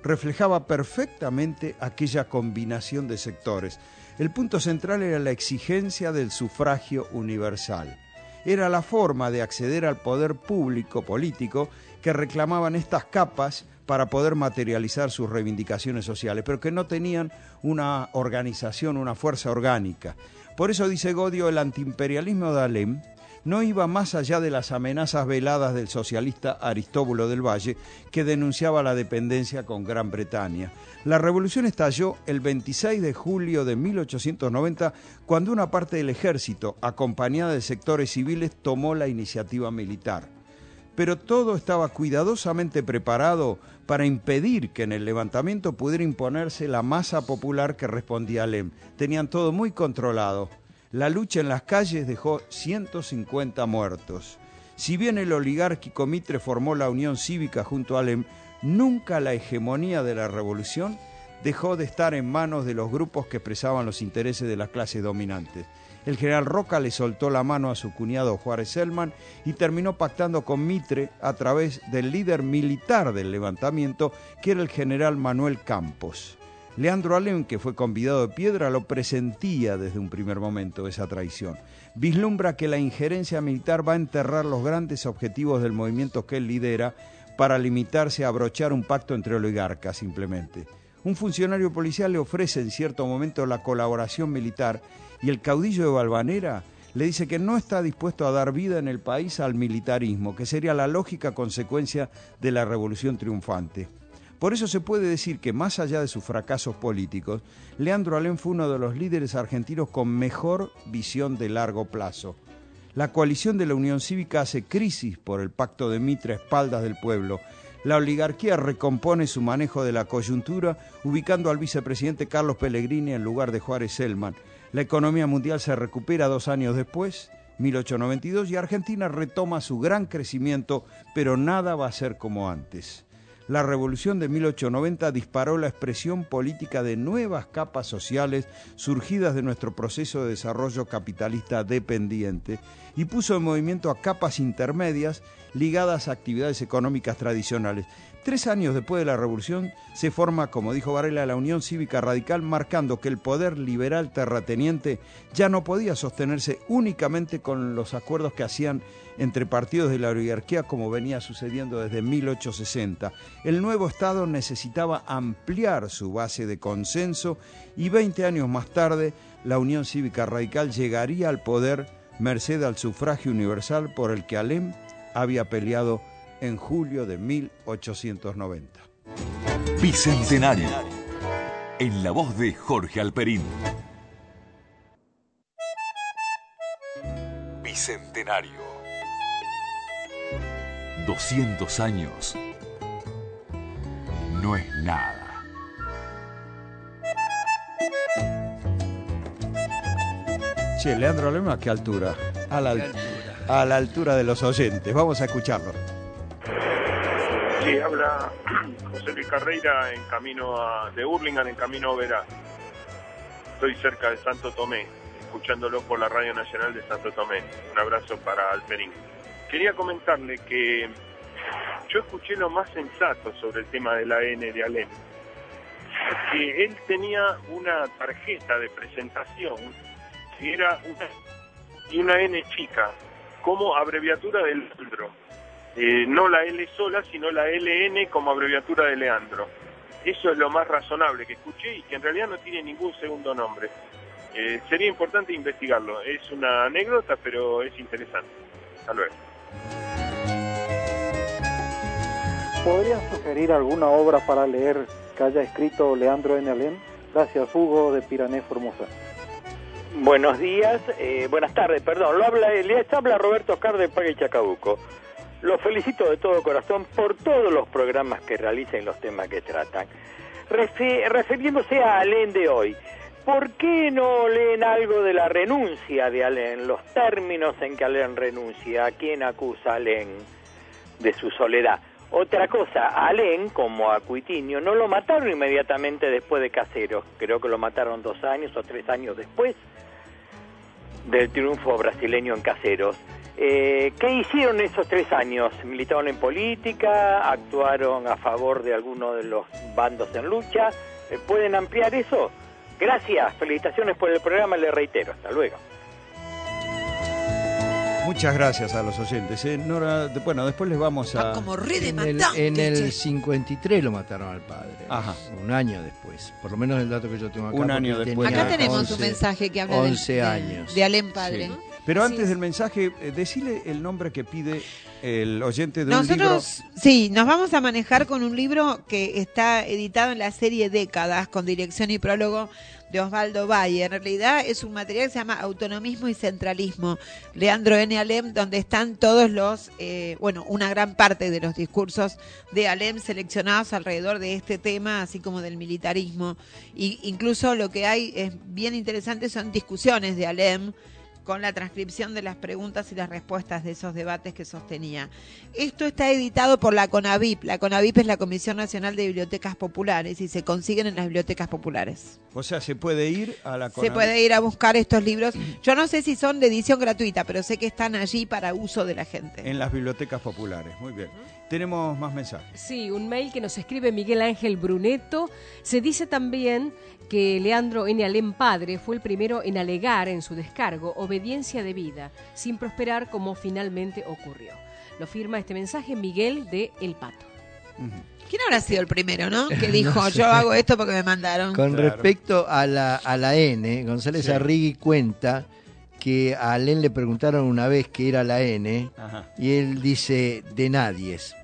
reflejaba perfectamente aquella combinación de sectores. El punto central era la exigencia del sufragio universal. Era la forma de acceder al poder público político que reclamaban estas capas para poder materializar sus reivindicaciones sociales, pero que no tenían una organización, una fuerza orgánica. Por eso, dice Godio, el antiimperialismo de Alem no iba más allá de las amenazas veladas del socialista Aristóbulo del Valle, que denunciaba la dependencia con Gran Bretaña. La revolución estalló el veintiséis de julio de mil ochocientos noventa, cuando una parte del ejército, acompañada de sectores civiles, tomó la iniciativa militar. Pero todo estaba cuidadosamente preparado para impedir que en el levantamiento pudiera imponerse la masa popular que respondía a Alem. Tenían todo muy controlado. La lucha en las calles dejó ciento cincuenta muertos. Si bien el oligárquico Mitre formó la Unión Cívica junto a Alem, nunca la hegemonía de la revolución dejó de estar en manos de los grupos que expresaban los intereses de las clases dominantes. El general Roca le soltó la mano a su cuñado Juárez Celman y terminó pactando con Mitre a través del líder militar del levantamiento, que era el general Manuel Campos. Leandro Alem, que fue convidado de piedra, lo presentía desde un primer momento esa traición. Vislumbra que la injerencia militar va a enterrar los grandes objetivos del movimiento que él lidera para limitarse a abrochar un pacto entre oligarcas simplemente. Un funcionario policial le ofrece en cierto momento la colaboración militar y el caudillo de Valvanera le dice que no está dispuesto a dar vida en el país al militarismo, que sería la lógica consecuencia de la revolución triunfante. Por eso se puede decir que, más allá de sus fracasos políticos, Leandro Alem fue uno de los líderes argentinos con mejor visión de largo plazo. La coalición de la Unión Cívica hace crisis por el pacto de Mitre a espaldas del pueblo. La oligarquía recompone su manejo de la coyuntura, ubicando al vicepresidente Carlos Pellegrini en lugar de Juárez Celman. La economía mundial se recupera dos años después, mil ochocientos noventa y dos, y Argentina retoma su gran crecimiento, pero nada va a ser como antes. La revolución de mil ochocientos noventa disparó la expresión política de nuevas capas sociales surgidas de nuestro proceso de desarrollo capitalista dependiente y puso en movimiento a capas intermedias ligadas a actividades económicas tradicionales. Tres años después de la revolución se forma, como dijo Varela, la Unión Cívica Radical, marcando que el poder liberal terrateniente ya no podía sostenerse únicamente con los acuerdos que hacían entre partidos de la oligarquía, como venía sucediendo desde mil ochocientos sesenta. El nuevo Estado necesitaba ampliar su base de consenso y veinte años más tarde la Unión Cívica Radical llegaría al poder merced al sufragio universal por el que Alem había peleado en julio de mil ochocientos noventa. Bicentenario, en la voz de Jorge Alperín. Bicentenario. doscientos años no es nada. Che, Leandro Alem, ¿a qué altura? A la, altura. a la altura de los oyentes. Vamos a escucharlo. Sí, habla José Luis Carreira en camino a, de Hurlingham, en camino a Oberá. Estoy cerca de Santo Tomé, escuchándolo por la Radio Nacional de Santo Tomé. Un abrazo para Alperín. Quería comentarle que yo escuché lo más sensato sobre el tema del A N de Alem. Que él tenía una tarjeta de presentación que era una, y una N chica, como abreviatura de Leandro. Eh, no la L sola, sino la L N como abreviatura de Leandro. Eso es lo más razonable que escuché y que en realidad no tiene ningún segundo nombre. Eh, sería importante investigarlo. Es una anécdota, pero es interesante. Hasta luego. ¿Podrían sugerir alguna obra para leer que haya escrito Leandro N. Alem? Gracias, Hugo de Pirané, Formosa. Buenos días, eh, buenas tardes, perdón, lo habla, les habla Roberto Oscar de Pague Chacabuco. Los felicito de todo corazón por todos los programas que realizan y los temas que tratan. Refe, refiriéndose a Alem de hoy, ¿por qué no leen algo de la renuncia de Alem, los términos en que Alem renuncia, a quién acusa a Alem de su soledad? Otra cosa, a Alem, como a Cuitinho, no lo mataron inmediatamente después de Caseros, creo que lo mataron dos años o tres años después del triunfo brasileño en Caseros. Eh, ¿Qué hicieron esos tres años? ¿Militaron en política? ¿Actuaron a favor de alguno de los bandos en lucha? Eh, ¿Pueden ampliar eso? Gracias, felicitaciones por el programa, le reitero. Hasta luego. Muchas gracias a los oyentes. ¿eh? Nora, de, bueno, después les vamos a... Ah, como re de En el, matante, en el che. cincuenta y tres lo mataron al padre. Ajá. Un año después. Por lo menos el dato que yo tengo acá. Un año porque después. tenía Acá tenemos once un mensaje que habla once de, de, años. de Alem Padre. Sí. Pero antes Sí. del mensaje, eh, decile el nombre que pide el oyente de un libro. Nosotros, sí, nos vamos a manejar con un libro que está editado en la serie Décadas, con dirección y prólogo de Osvaldo Valle. En realidad es un material que se llama Autonomismo y Centralismo, Leandro N. Alem, donde están todos los, eh, bueno, una gran parte de los discursos de Alem seleccionados alrededor de este tema, así como del militarismo. Y incluso lo que hay es bien interesante son discusiones de Alem, con la transcripción de las preguntas y las respuestas de esos debates que sostenía. Esto está editado por la CONAVIP. La CONAVIP es la Comisión Nacional de Bibliotecas Populares y se consiguen en las bibliotecas populares. O sea, se puede ir a la Se puede ir a buscar estos libros. Yo no sé si son de edición gratuita, pero sé que están allí para uso de la gente. En las bibliotecas populares. Muy bien. Tenemos más mensajes. Sí, un mail que nos escribe Miguel Ángel Bruneto. Se dice también que Leandro N. Alem Padre fue el primero en alegar en su descargo obediencia debida, sin prosperar como finalmente ocurrió. Lo firma este mensaje Miguel de El Pato. Uh-huh. ¿Quién habrá sido el primero, no? Que dijo, No sé. yo hago esto porque me mandaron. Con Claro. respecto a la, a la N, González Sí. Arrigui cuenta que a Alem le preguntaron una vez qué era la N, Ajá. y él dice, de nadies.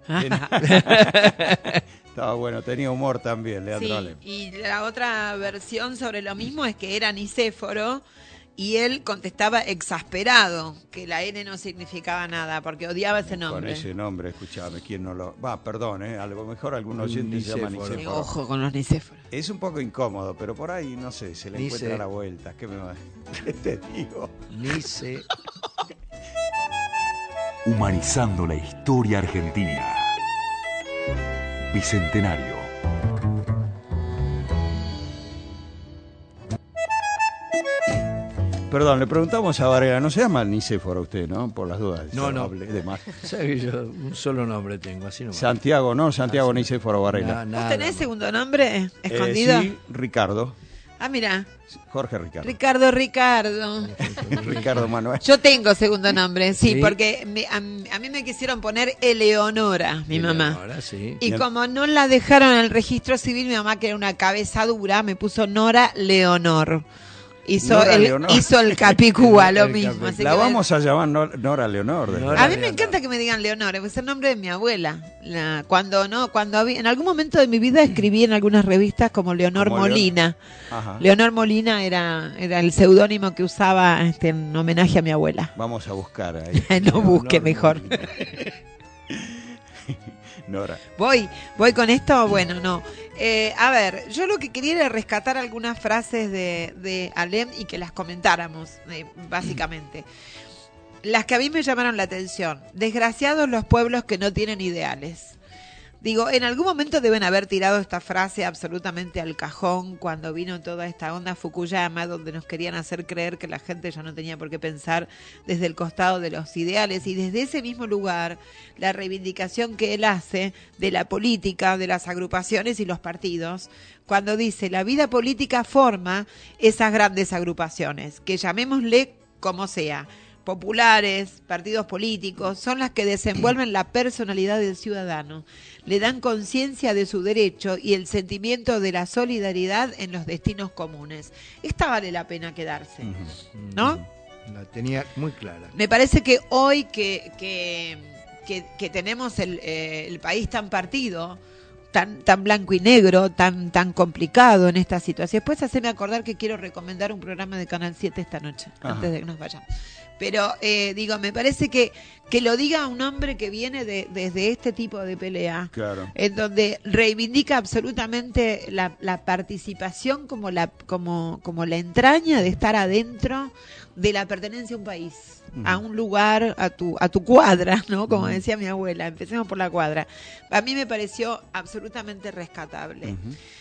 Estaba bueno, tenía humor también, Leandro Sí, Alem. y la otra versión sobre lo mismo es que era Nicéforo y él contestaba exasperado que la N no significaba nada porque odiaba ese Con nombre. ese nombre, escuchame, ¿quién no lo...? Va, perdón, ¿eh? A lo mejor algún oyente se llama Nicéforo. Nicéforo. Ojo con los Nicéforos. Es un poco incómodo, pero por ahí, no sé, se le Nice. encuentra la vuelta. ¿Qué me va? ¿Qué te digo? Nice. Humanizando la historia argentina. Bicentenario. Perdón, le preguntamos a Varela, no se llama Nicéforo usted, ¿no? Por las dudas. No, no. Hable de más. ¿Sabes que yo un solo nombre tengo? Así nomás. Santiago, ¿no? Santiago Ah, sí. Nicéforo Varela. Na- ¿Vos nada tenés más. segundo nombre Eh, escondido? sí, Ricardo. Ah, mira, Jorge Ricardo. Ricardo, Ricardo. Ricardo Manuel. Yo tengo segundo nombre, sí, ¿Sí? porque me- a, a mí me quisieron poner Eleonora, mi mamá. Ahora sí. Y Bien. como no la dejaron en el registro civil, mi mamá, que era una cabeza dura, me puso Nora Leonor. Hizo, Nora el, Leonor. hizo el Capicúa, El- lo el mismo. Capicúa. así La que vamos a llamar Nor- Nora Leonor. de- Nora a mí me Leonor. encanta que me digan Leonor, es el nombre de mi abuela. La- cuando no, cuando había, en algún momento de mi vida escribí en algunas revistas como Leonor Como Leon- Molina. Ajá. Leonor Molina era, era el seudónimo que usaba este, en homenaje a mi abuela. Vamos a buscar ahí. No busque Leonor mejor. Molina. Nora. Voy, voy con esto, bueno, no. Eh, a ver, yo lo que quería era rescatar algunas frases de, de Alem y que las comentáramos, eh, básicamente. Las que a mí me llamaron la atención. Desgraciados los pueblos que no tienen ideales. Digo, en algún momento deben haber tirado esta frase absolutamente al cajón cuando vino toda esta onda Fukuyama, donde nos querían hacer creer que la gente ya no tenía por qué pensar desde el costado de los ideales. Y desde ese mismo lugar, la reivindicación que él hace de la política, de las agrupaciones y los partidos, cuando dice la vida política forma esas grandes agrupaciones, que llamémosle como sea, populares, partidos políticos, son las que desenvuelven la personalidad del ciudadano, le dan conciencia de su derecho y el sentimiento de la solidaridad en los destinos comunes. Esta vale la pena quedarse, ¿no? La tenía muy clara. Me parece que hoy que, que, que, que tenemos el, eh, el país tan partido, tan tan blanco y negro, tan tan complicado en esta situación. Después haceme acordar que quiero recomendar un programa de Canal siete esta noche, Ajá. antes de que nos vayamos. Pero eh, digo, me parece que, que lo diga un hombre que viene de, desde este tipo de pelea, Claro. en donde reivindica absolutamente la, la participación como la, como, como la entraña de estar adentro de la pertenencia a un país, a un lugar, a tu, a tu cuadra, ¿no? Como decía mi abuela, empecemos por la cuadra. A mí me pareció absolutamente rescatable.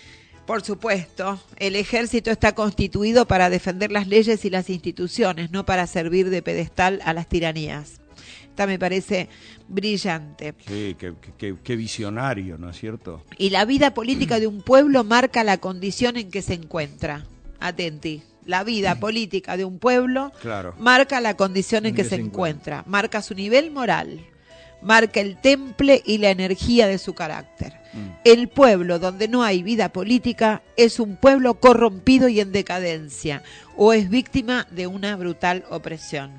Por supuesto, el ejército está constituido para defender las leyes y las instituciones, no para servir de pedestal a las tiranías. Esta me parece brillante. Sí, qué, qué, qué visionario, ¿no es cierto? Y la vida política de un pueblo marca la condición en que se encuentra. Atenti. La vida política de un pueblo claro. marca la condición en, en que, que se, se encuentra. encuentra. Marca su nivel moral. Marca el temple y la energía de su carácter. Mm. El pueblo donde no hay vida política es un pueblo corrompido y en decadencia, o es víctima de una brutal opresión.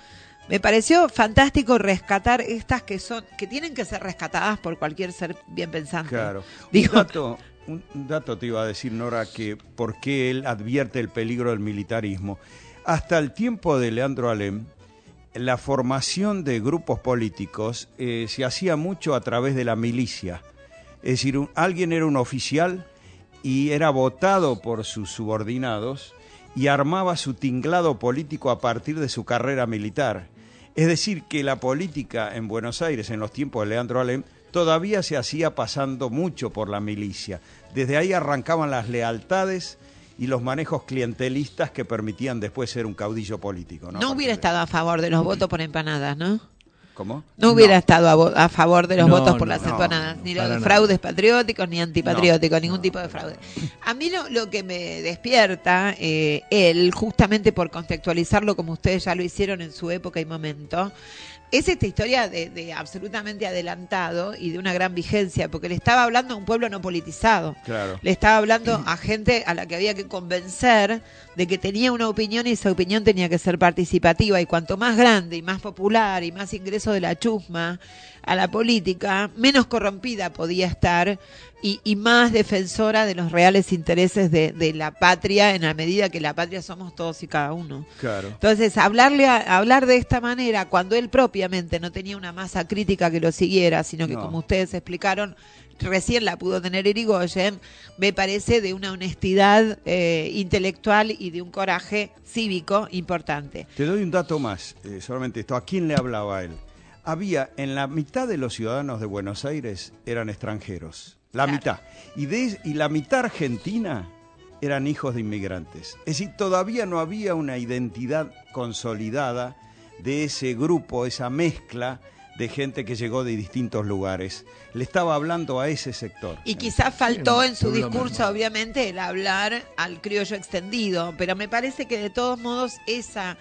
Me pareció fantástico rescatar estas que son, que tienen que ser rescatadas por cualquier ser bien pensante. Claro. Digo, un, dato, un dato te iba a decir, Nora, que por qué él advierte el peligro del militarismo. Hasta el tiempo de Leandro Alem, la formación de grupos políticos eh, se hacía mucho a través de la milicia. Es decir, un, alguien era un oficial y era votado por sus subordinados y armaba su tinglado político a partir de su carrera militar. Es decir, que la política en Buenos Aires, en los tiempos de Leandro Alem, todavía se hacía pasando mucho por la milicia. Desde ahí arrancaban las lealtades y los manejos clientelistas que permitían después ser un caudillo político. No, no hubiera de... estado a favor de los votos por empanadas, ¿no? ¿Cómo? No hubiera no. estado a, a favor de los no, votos por no, las no, empanadas, no, ni los los nada. fraudes patrióticos, ni antipatrióticos, no, ningún no. tipo de fraude. A mí lo, lo que me despierta, eh, él, justamente por contextualizarlo como ustedes ya lo hicieron en su época y momento, es esta historia de, de absolutamente adelantado y de una gran vigencia, porque le estaba hablando a un pueblo no politizado. Claro. Le estaba hablando a gente a la que había que convencer de que tenía una opinión y esa opinión tenía que ser participativa. Y cuanto más grande y más popular y más ingreso de la chusma a la política, menos corrompida podía estar y, y más defensora de los reales intereses de, de la patria, en la medida que la patria somos todos y cada uno. Claro. Entonces, hablarle a, hablar de esta manera, cuando él propiamente no tenía una masa crítica que lo siguiera, sino que, no. como ustedes explicaron, recién la pudo tener Irigoyen, me parece de una honestidad eh, intelectual y de un coraje cívico importante. Te doy un dato más, eh, solamente esto. ¿A quién le hablaba él? Había, en la mitad de los ciudadanos de Buenos Aires eran extranjeros, la claro. mitad. Y, de, y la mitad argentina eran hijos de inmigrantes. Es decir, todavía no había una identidad consolidada de ese grupo, esa mezcla de gente que llegó de distintos lugares. Le estaba hablando a ese sector. Y quizás faltó en su discurso, obviamente, el hablar al criollo extendido, pero me parece que de todos modos esa...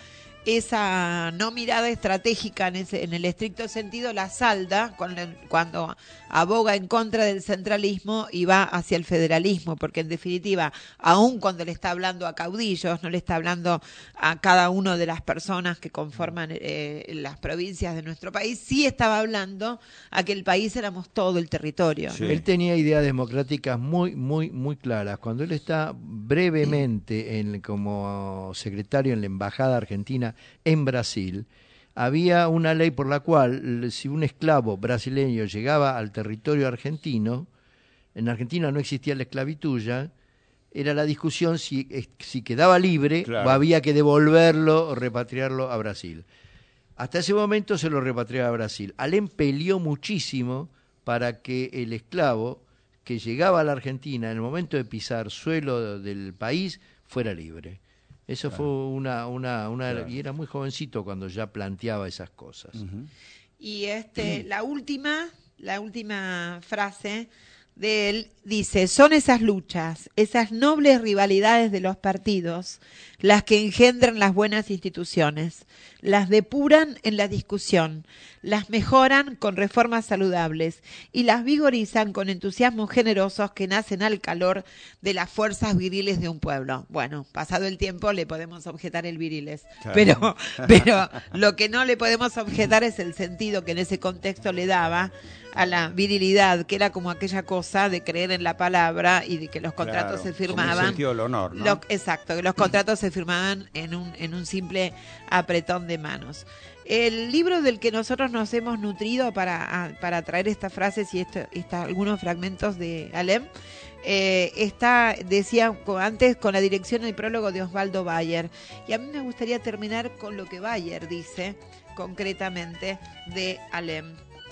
esa no mirada estratégica en, ese, en el estricto sentido la salda con el, cuando aboga en contra del centralismo y va hacia el federalismo, porque en definitiva, aun cuando le está hablando a caudillos, no le está hablando a cada una de las personas que conforman eh, las provincias de nuestro país, sí estaba hablando a que el país éramos todo el territorio. Sí. Él tenía ideas democráticas muy, muy, muy claras. Cuando él está brevemente en, como secretario en la Embajada Argentina en Brasil, había una ley por la cual si un esclavo brasileño llegaba al territorio argentino, en Argentina no existía la esclavitud ya, era la discusión si, si quedaba libre claro. o había que devolverlo o repatriarlo a Brasil. Hasta ese momento se lo repatriaba a Brasil. Alem peleó muchísimo para que el esclavo que llegaba a la Argentina en el momento de pisar suelo del país fuera libre. Eso claro. fue una, una, una claro. y era muy jovencito cuando ya planteaba esas cosas. Uh-huh. Y este, uh-huh. la última, la última frase de él dice: son esas luchas, esas nobles rivalidades de los partidos, las que engendran las buenas instituciones, las depuran en la discusión, las mejoran con reformas saludables y las vigorizan con entusiasmos generosos que nacen al calor de las fuerzas viriles de un pueblo. Bueno, pasado el tiempo le podemos objetar el viriles, claro. pero, pero lo que no le podemos objetar es el sentido que en ese contexto le daba a la virilidad, que era como aquella cosa de creer en la palabra y de que los contratos claro, se firmaban. Como el sentido del honor, ¿no? Lo, exacto, que los contratos se firmaban en un, en un simple apretón de manos. El libro del que nosotros nos hemos nutrido para, a, para traer estas frases y esto, esta, algunos fragmentos de Alem, eh, está, decía antes, con la dirección y el prólogo de Osvaldo Bayer. Y a mí me gustaría terminar con lo que Bayer dice concretamente de Alem.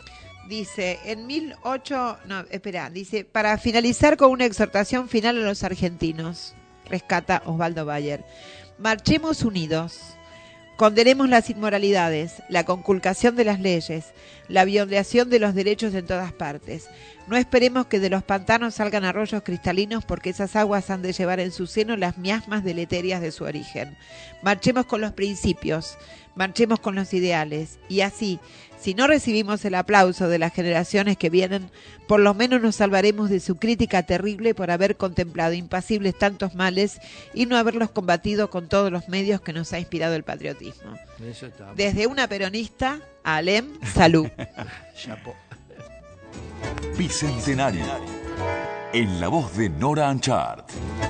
dice, en mil ocho, no, espera, dice, para finalizar con una exhortación final a los argentinos, rescata Osvaldo Bayer, marchemos unidos, condenemos las inmoralidades, la conculcación de las leyes, la violación de los derechos en todas partes. No esperemos que de los pantanos salgan arroyos cristalinos, porque esas aguas han de llevar en su seno las miasmas deleterias de su origen. Marchemos con los principios, marchemos con los ideales, y así, si no recibimos el aplauso de las generaciones que vienen, por lo menos nos salvaremos de su crítica terrible por haber contemplado impasibles tantos males y no haberlos combatido con todos los medios que nos ha inspirado el patriotismo. Eso está. Desde una peronista a Alem, salud. Chapo. Bicentenario. En la voz de Nora Anchart.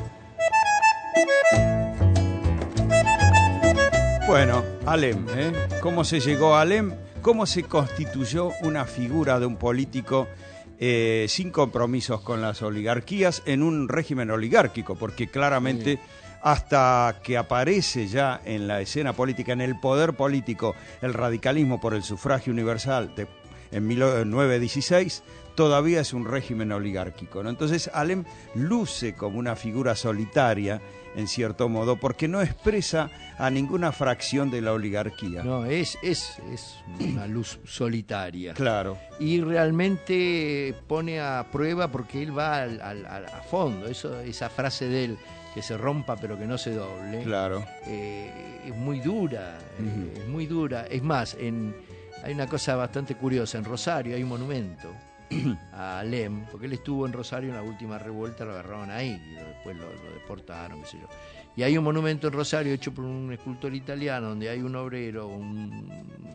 Bueno, Alem, ¿eh? ¿Cómo se llegó a Alem? ¿Cómo se constituyó una figura de un político eh, sin compromisos con las oligarquías en un régimen oligárquico? Porque claramente, hasta que aparece ya en la escena política, en el poder político, el radicalismo por el sufragio universal de, en mil novecientos dieciséis, todavía es un régimen oligárquico, ¿no? Entonces Alem luce como una figura solitaria, en cierto modo, porque no expresa a ninguna fracción de la oligarquía. No, es, es, es una luz solitaria. Claro. Y realmente pone a prueba, porque él va al, al, al, a fondo. Eso, esa frase de él, que se rompa pero que no se doble. Claro. Eh, es muy dura, Uh-huh. eh, es muy dura. Es más, en, hay una cosa bastante curiosa. En Rosario hay un monumento a Alem, porque él estuvo en Rosario en la última revuelta, lo agarraron ahí, y después lo, lo deportaron, qué sé yo. Y hay un monumento en Rosario hecho por un escultor italiano, donde hay un obrero, un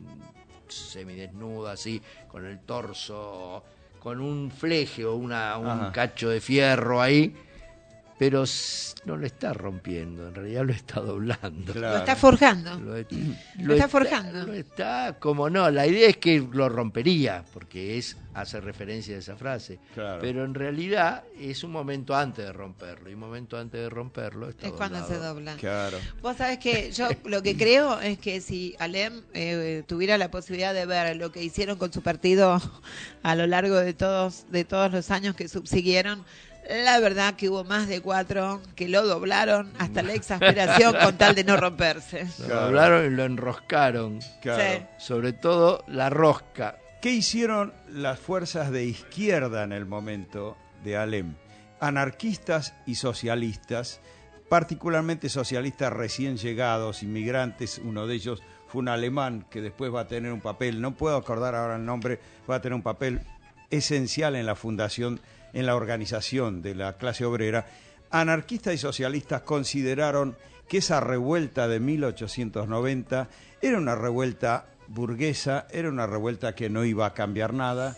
semidesnudo así, con el torso, con un fleje o una, un Ajá. cacho de fierro ahí, pero no lo está rompiendo, en realidad lo está doblando. Claro. Lo está forjando. Lo, lo, lo está, está forjando. Lo está, como no, la idea es que lo rompería, porque es hace referencia a esa frase. Claro. Pero en realidad es un momento antes de romperlo, y un momento antes de romperlo está es doblado. cuando se dobla. Claro. Vos sabés que yo lo que creo es que si Alem eh, tuviera la posibilidad de ver lo que hicieron con su partido a lo largo de todos, de todos los años que subsiguieron, la verdad que hubo más de cuatro que lo doblaron hasta la exasperación con tal de no romperse. Lo claro. doblaron y lo enroscaron. Claro. Sí. Sobre todo la rosca. ¿Qué hicieron las fuerzas de izquierda en el momento de Alem? Anarquistas y socialistas, particularmente socialistas recién llegados, inmigrantes. Uno de ellos fue un alemán que después va a tener un papel, no puedo acordar ahora el nombre, va a tener un papel esencial en la fundación, en la organización de la clase obrera. Anarquistas y socialistas consideraron que esa revuelta de mil ochocientos noventa era una revuelta burguesa, era una revuelta que no iba a cambiar nada.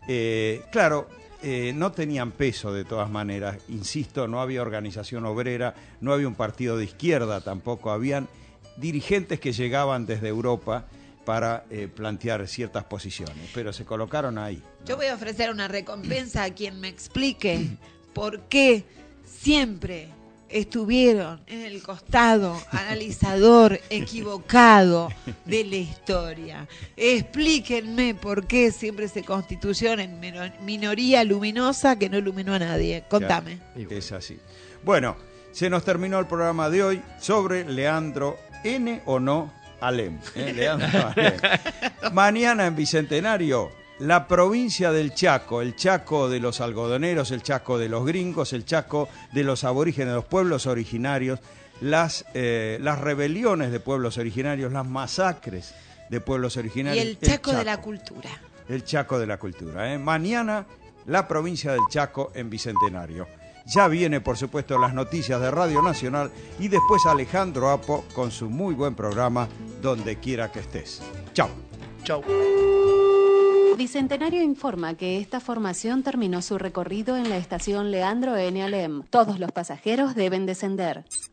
Eh, claro, eh, no tenían peso de todas maneras, insisto, no había organización obrera, no había un partido de izquierda tampoco, habían dirigentes que llegaban desde Europa para eh, plantear ciertas posiciones, pero se colocaron ahí, ¿no? Yo voy a ofrecer una recompensa a quien me explique por qué siempre estuvieron en el costado analizador equivocado de la historia. Explíquenme por qué siempre se constituyeron en minoría luminosa que no iluminó a nadie. Contame. Ya, es así. Bueno, se nos terminó el programa de hoy sobre Leandro N. o no Alem. ¿eh? Leandro Alem. Mañana en Bicentenario, la provincia del Chaco, el Chaco de los algodoneros, el Chaco de los gringos, el Chaco de los aborígenes, de los pueblos originarios, las, eh, las rebeliones de pueblos originarios, las masacres de pueblos originarios. Y el Chaco, el Chaco de la cultura. El Chaco de la cultura. ¿eh? Mañana, la provincia del Chaco en Bicentenario. Ya viene, por supuesto, las noticias de Radio Nacional y después Alejandro Apo con su muy buen programa Donde Quiera que Estés. Chau. Chau. Bicentenario informa que esta formación terminó su recorrido en la estación Leandro N. Alem. Todos los pasajeros deben descender.